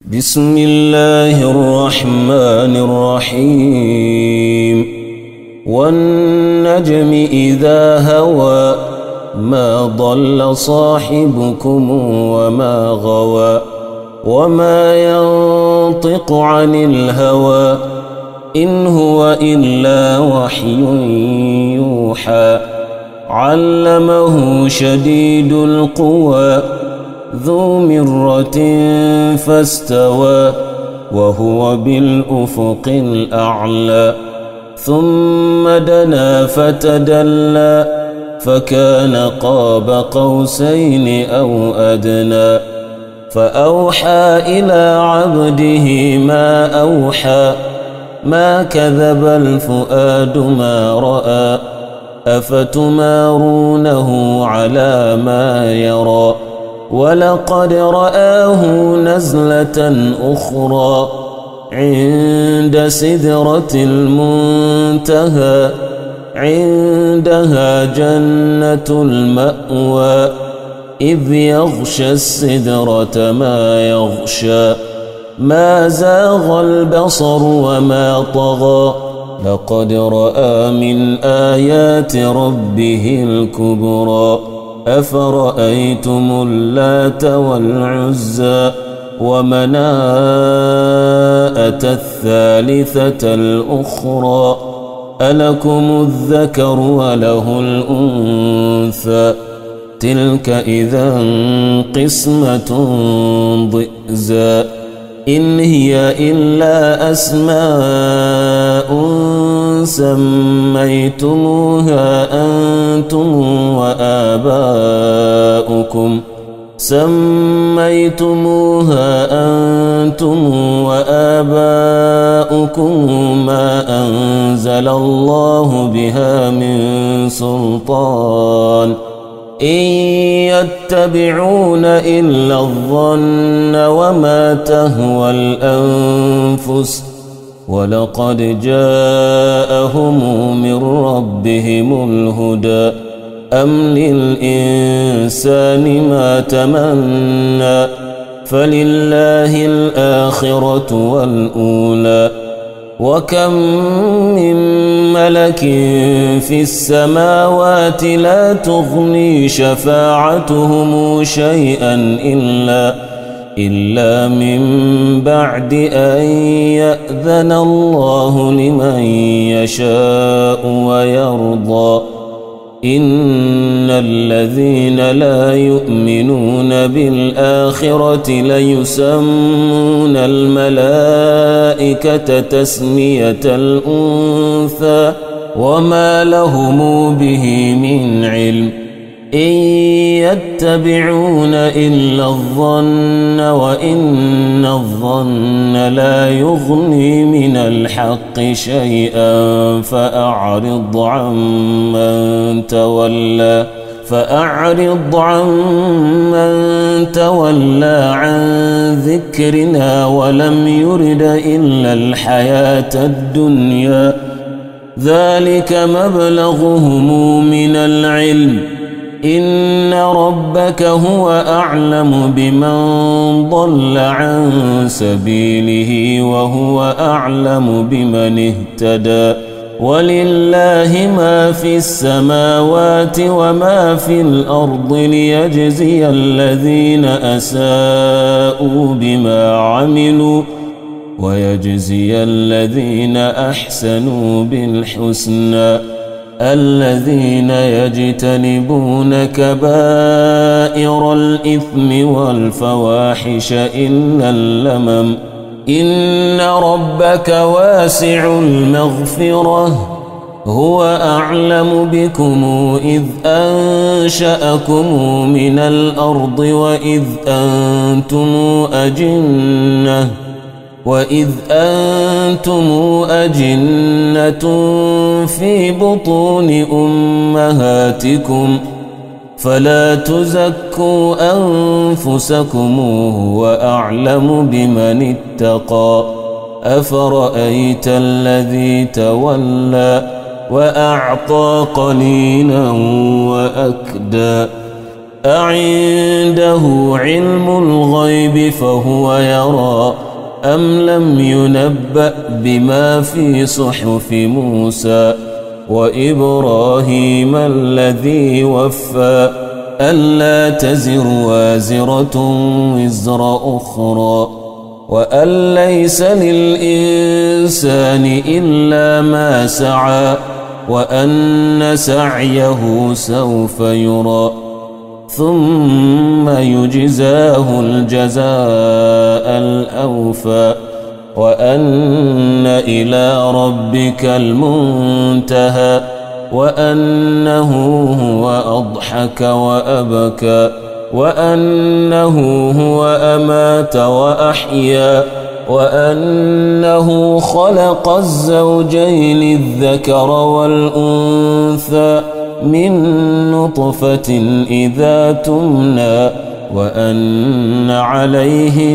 بسم الله الرحمن الرحيم والنجم إذا هوى ما ضل صاحبكم وما غوى وما ينطق عن الهوى إن هو إلا وحي يوحى علمه شديد القوى ذو مرة فاستوى وهو بالأفق الأعلى ثم دنا فتدلى فكان قاب قوسين أو أدنى فأوحى إلى عبده ما أوحى ما كذب الفؤاد ما رأى أفتمارونه على ما يرى ولقد رآه نزلة أخرى عند سدرة المنتهى عندها جنة المأوى إذ يغشى السدرة ما يغشى ما زاغ البصر وما طغى لقد رأى من آيات ربه الكبرى أفرأيتم اللات والعزى ومناءة الثالثة الأخرى ألكم الذكر وله الأنثى تلك إذا قسمة ضئزى إن هي إلا أسماء سميتموها أنتم وآباؤكم ما أنزل الله بها من سلطان إن يتبعون إلا الظن وما تهوى الأنفس ولقد جاءهم من ربهم الهدى أم للإنسان ما تمنى فلله الآخرة والأولى وكم من ملك في السماوات لا تغني شفاعتهم شيئا إلا من بعد أن يأذن الله لمن يشاء ويرضى إن الذين لا يؤمنون بالآخرة ليسمون الملائكة تسمية الأنثى وما لهم به من علم إن يتبعون إلا الظن وإن الظن لا يغني من الحق شيئا فأعرض عمن تولى عن ذكرنا ولم يرد إلا الحياة الدنيا ذلك مبلغهم من العلم إن ربك هو أعلم بمن ضل عن سبيله وهو أعلم بمن اهتدى ولله ما في السماوات وما في الأرض ليجزي الذين أساءوا بما عملوا ويجزي الذين أحسنوا بالحسنى الذين يجتنبون كبائر الإثم والفواحش إلا اللمم إن ربك واسع المغفرة هو أعلم بكم إذ أنشأكم من الأرض وإذ أنتم أجنة في بطون أمهاتكم فلا تزكوا أنفسكم هو أعلم بمن اتقى أفرأيت الذي تولى وأعطى قليلا وأكدى أعنده علم الغيب فهو يرى أم لم ينبأ بما في صحف موسى وإبراهيم الذي وفى ألا تزر وازرة وزر أخرى وأن ليس للإنسان إلا ما سعى وأن سعيه سوف يرى ثم يجزاه الجزاء الأوفى وأن إلى ربك المنتهى وأنه هو أضحك وأبكى وأنه هو أمات وأحيا وأنه خلق الزوجين الذكر والأنثى من نطفة إذا تمنى وأن عليه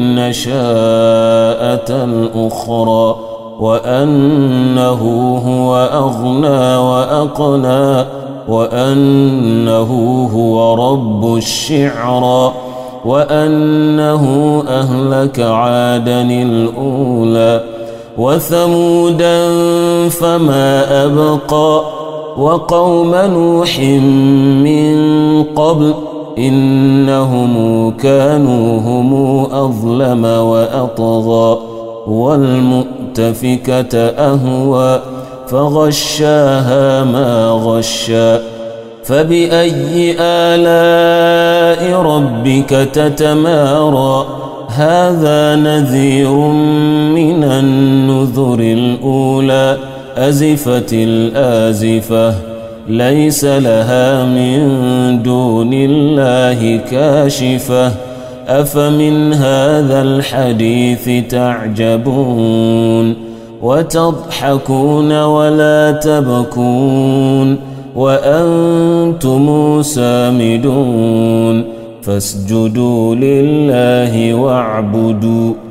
النشاءة الأخرى وأنه هو أغنى وأقنى وأنه هو رب الشعرى وأنه أهلك عادا الأولى وثمودا فما أبقى وقوم نوح من قبل إنهم كانوا هم أظلم وأطغى والمؤتفكة أهوى فغشاها ما غشى فبأي آلاء ربك تتمارى هذا نذير من النذر الأولى أزفت الآزفة ليس لها من دون الله كاشفة أفمن هذا الحديث تعجبون وتضحكون ولا تبكون وأنتم سامدون فاسجدوا لله واعبدوا